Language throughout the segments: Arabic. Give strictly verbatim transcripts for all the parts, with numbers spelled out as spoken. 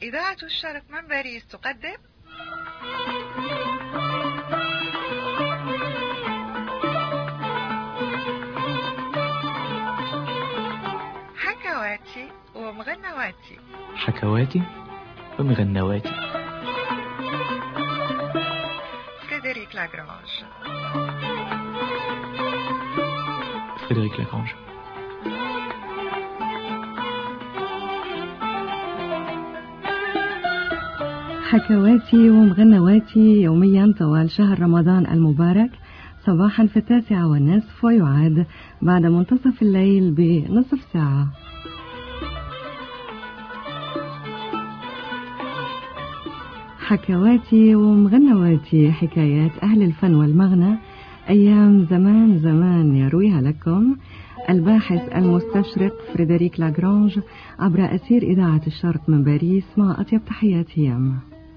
إذاعة الشرق من باريس تقدم حكواتي ومغنواتي. حكواتي ومغنواتي. فريدريك لاغرانج. فريدريك لاغرانج. حكواتي ومغنواتي يوميا طوال شهر رمضان المبارك، صباحا في التاسعة والنصف، ويعاد بعد منتصف الليل بنصف ساعة. حكواتي ومغنواتي، حكايات أهل الفن والمغنى، أيام زمان زمان يرويها لكم الباحث المستشرق فريدريك لاغرانج عبر أثير إذاعة الشرق من باريس، مع أطيب تحيات هيام.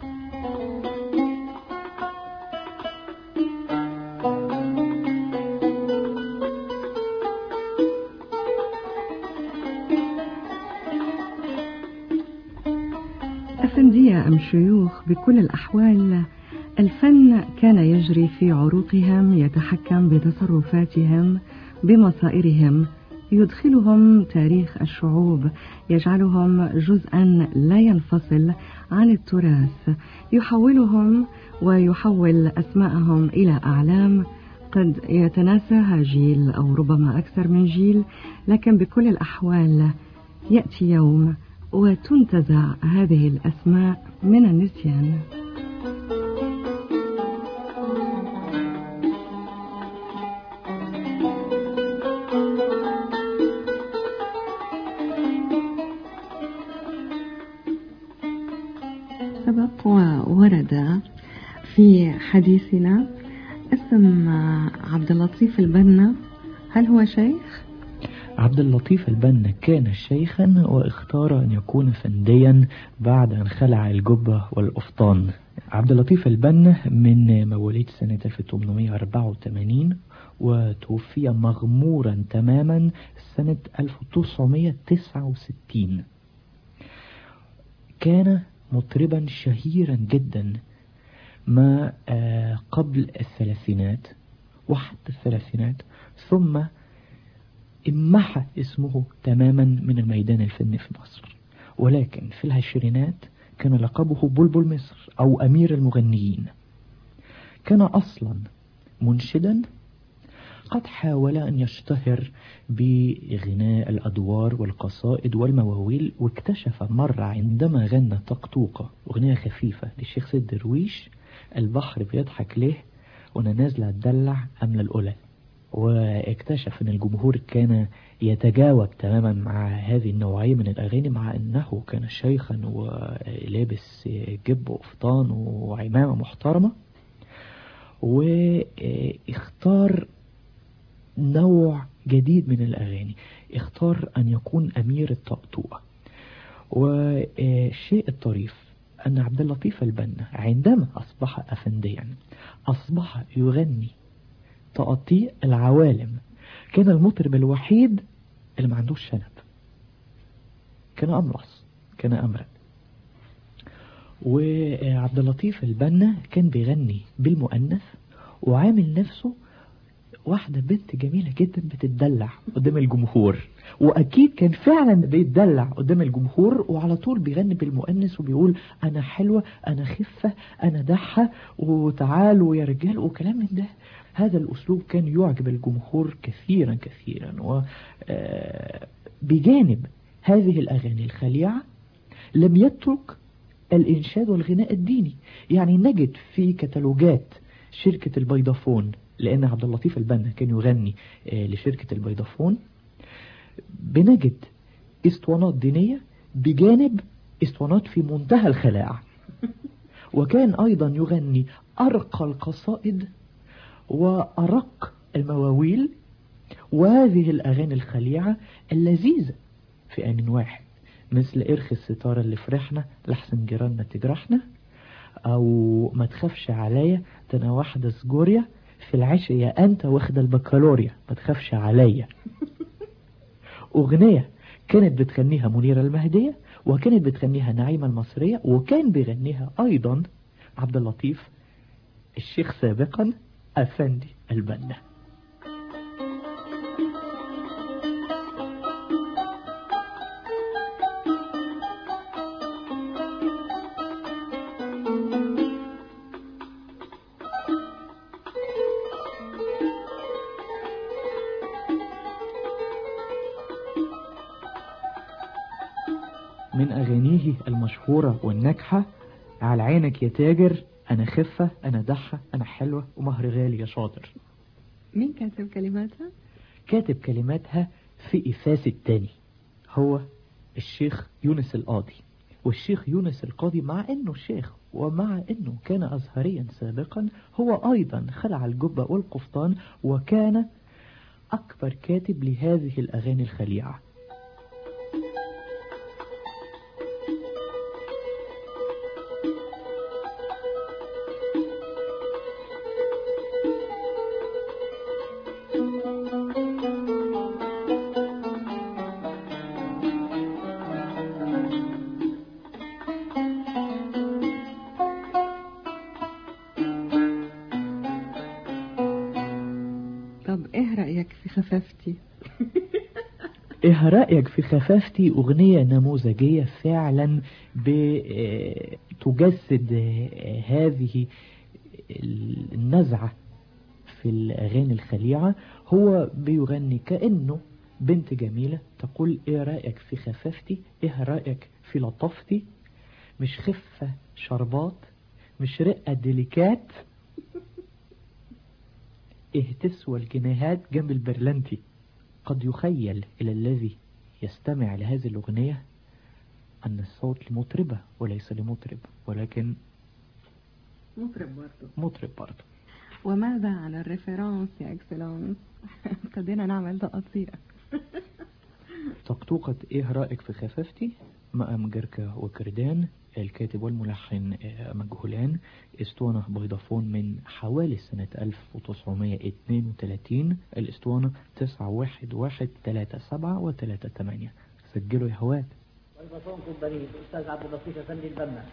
أفندية أم شيوخ، بكل الأحوال الفن كان يجري في عروقهم، يتحكم بتصرفاتهم بمصائرهم، يدخلهم تاريخ الشعوب، يجعلهم جزءا لا ينفصل عن التراث، يحولهم ويحول أسماءهم إلى أعلام قد يتناساها جيل أو ربما أكثر من جيل، لكن بكل الأحوال يأتي يوم وتنتزع هذه الأسماء من النسيان. سبق وورد في حديثنا اسم عبد اللطيف البنا، هل هو شيخ؟ عبد اللطيف البنا كان شيخا، واختار أن يكون فنديا بعد أن خلع الجبة والأفطان. عبد اللطيف البنا من مواليد سنة ألف وثمانمائة وأربعة وثمانين، وتوفي مغمورا تماما سنة ألف وتسعمائة وتسعة وستين. كان مطربا شهيرا جدا ما قبل الثلاثينات وحتى الثلاثينات، ثم امحى اسمه تماما من الميدان الفني في مصر. ولكن في العشرينات كان لقبه بلبل مصر أو أمير المغنيين. كان أصلا منشدا، قد حاول أن يشتهر بغناء الأدوار والقصائد والمواويل، واكتشف مرة عندما غنى طقطوقة أغنية خفيفة للشيخ سيد درويش: البحر بيضحك ليه وانا نازله اتدلع املى القلل. واكتشف ان الجمهور كان يتجاوب تماما مع هذه النوعية من الاغاني، مع انه كان شيخا ولابس جب وقفطان وعمامة محترمة، واختار نوع جديد من الاغاني، اختار ان يكون امير الطقطوقة. والشيء الطريف أن عبد اللطيف البنا عندما أصبح أفنديا أصبح يغني تقطيع العوالم. كان المطرب الوحيد اللي ما عندوش شنب، كان أمرس، كان أمرد. وعبد اللطيف البنا كان بيغني بالمؤنث، وعامل نفسه واحدة بنت جميلة جدا بتتدلع قدام الجمهور، وأكيد كان فعلا بيتدلع قدام الجمهور، وعلى طول بيغني بالمؤنث وبيقول أنا حلوة، أنا خفة، أنا دحة، وتعالوا يا رجال، وكلام من ده. هذا الأسلوب كان يعجب الجمهور كثيرا كثيرا. وبجانب هذه الأغاني الخليعة لم يترك الإنشاد والغناء الديني. يعني نجد في كتالوجات شركة البيضافون، لأن عبد اللطيف البنا كان يغني لشركة البيضافون، بنجد اسطوانات دينية بجانب اسطوانات في منتهى الخلاعة. وكان أيضا يغني أرقى القصائد وأرق المواويل، وهذه الأغاني الخليعة اللذيذة في آن واحد، مثل ارخي الستارة اللي فرحنا لحسن جيراننا تجرحنا، أو ما تخافش عليا ده أنا واحدة سجوريا في العشق يا أنت واخدة البكالوريا ما تخافش عليا. أغنية كانت بتغنيها منيرة المهدية، وكانت بتغنيها نعيمة المصرية، وكان بيغنيها أيضا عبد اللطيف الشيخ سابقا أفندي البنا. من أغانيه المشهورة والناجحة على عينك يا تاجر، أنا خفة، أنا دحة، أنا حلوة، ومهر غالي يا شاطر. مين كاتب كلماتها؟ كاتب كلماتها في إفاس التاني هو الشيخ يونس القاضي. والشيخ يونس القاضي مع أنه شيخ ومع أنه كان أزهريا سابقا، هو أيضا خلع الجبة والقفطان وكان أكبر كاتب لهذه الأغاني الخليعة. طب ايه رأيك في خفافتي؟ ايه رأيك في خفافتي؟ اغنية نموذجية فعلا بتجسد هذه النزعة في الاغاني الخليعة. هو بيغني كأنه بنت جميلة تقول ايه رأيك في خفافتي، ايه رأيك في لطفتي، مش خفة شربات، مش رقة ديليكات، ايه تسوى الجنيهات جنب البرلنتي. قد يخيل إلى الذي يستمع لهذه الأغنية أن الصوت لمطربة وليس لمطرب، ولكن مطرب برضو. مطرب برضو. وماذا عن الريفرانس يا اكسلانس؟ ابتدينا نعمل تقطيع. طقطوقة ايه رأيك في خفافتي، مقام جركة وكردان، الكاتب والملحن مجهولان، اسطوانة بيضافون من حوالي سنة ألف وتسعمائة واثنين وثلاثين، الاسطوانة تسعة واحد واحد ثلاثة سبعة وثلاثة ثمانية. سجلوا يا هوات. بيضافون في البريد أستاذ عبد اللطيف أفندي البنا.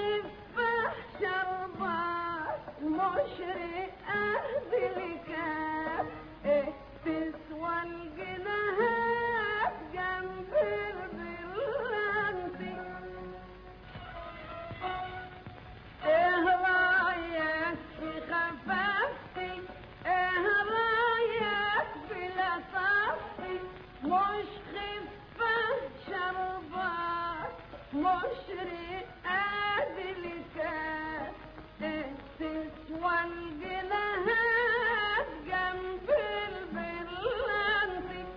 خفة شربات مش رئة بالكاف إيه تسوى الجناهات جنب البلانتي إيه رايك في خفافتي إيه رايك في لطافتي مش خفة شربات مش رئة بالكاف إيه تسوى الجناهات جنب البلانتي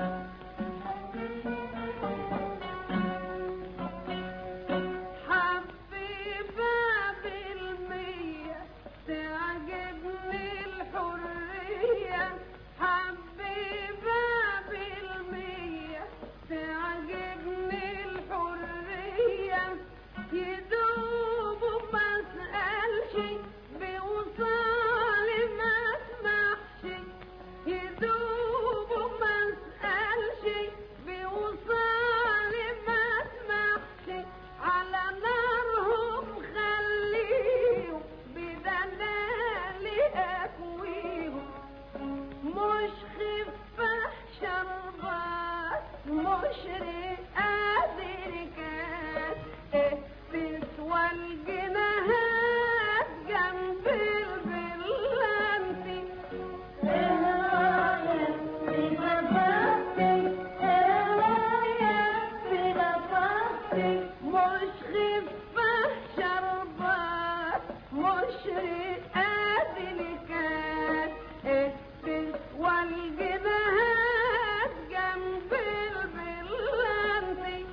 حبيبة بالمية تعجبني الحرية حبيبة بالمية تعجبني الحرية يدوب ما اسألش بوصالي ما اسمحش يدوب ما اسألش بوصالي ما اسمحش على نارهم خليهم بدلالي اكويهم مش خفة شربات مش رئة بركات إيه تسوى الجناهات جنب البلانتي إيه رايك في خفافتي إيه رايك في لطافتي مش خفة شربات مش رئة بركات إيه تسوى الجناهات جنب البلانتي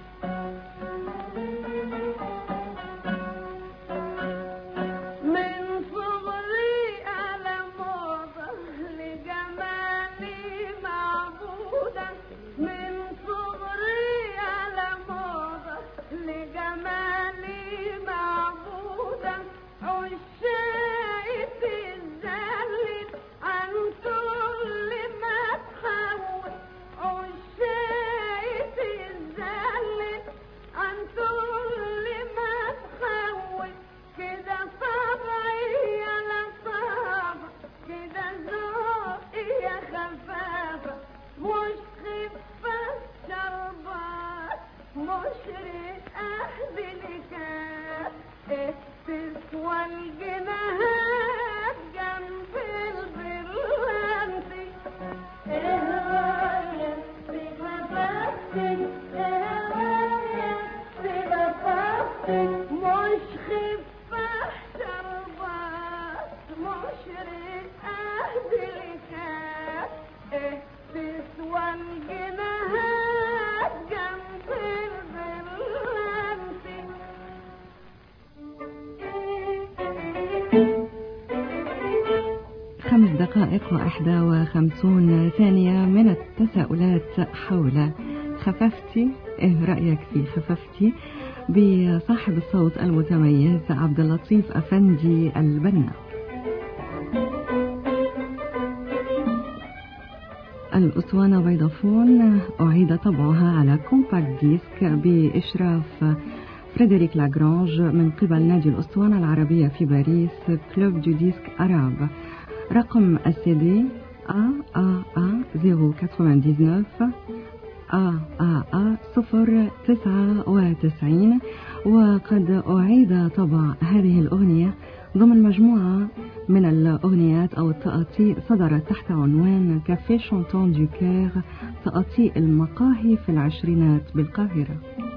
من صغري على موضة لجمالي معبودة من صغري على موضة لجمالي معبودة عشاقي تتذلل عن كل ما تحول عشاقي تتذلل عن كل ما تحول كده طبعي يا لطافة كده ذوقي يا خفافة مش خفة شربات مش رئة بالكاف إيه تسوى الجناهات جنب البلانتي إيه رايك في خفافتي إيه رايك في لطافتي مش خفة شربات مش رئة بالكاف إيه تسوى الجناهات جنب البلانتي خمس دقائق وإحدى وخمسون ثانية من التساؤلات حول خففتي. إيه رأيك في خففتي بصاحب الصوت المتميز عبد اللطيف أفندي البنا. الأسوانة بيضافون أعيد طبعها على كومباكت ديسك بإشراف فريدريك لاغرانج من قبل نادي الأسوانة العربية في باريس كلوب دو ديسك أراب. رقم السي دي A A A صفر تسعة تسعة A A A صفر تسعة وتسعين. وقد أعيد طبع هذه الأغنية ضمن مجموعة من الأغنيات أو التقاطيع صدرت تحت عنوان كافيه شانتون دو كير، تقاطيع المقاهي في العشرينات بالقاهرة.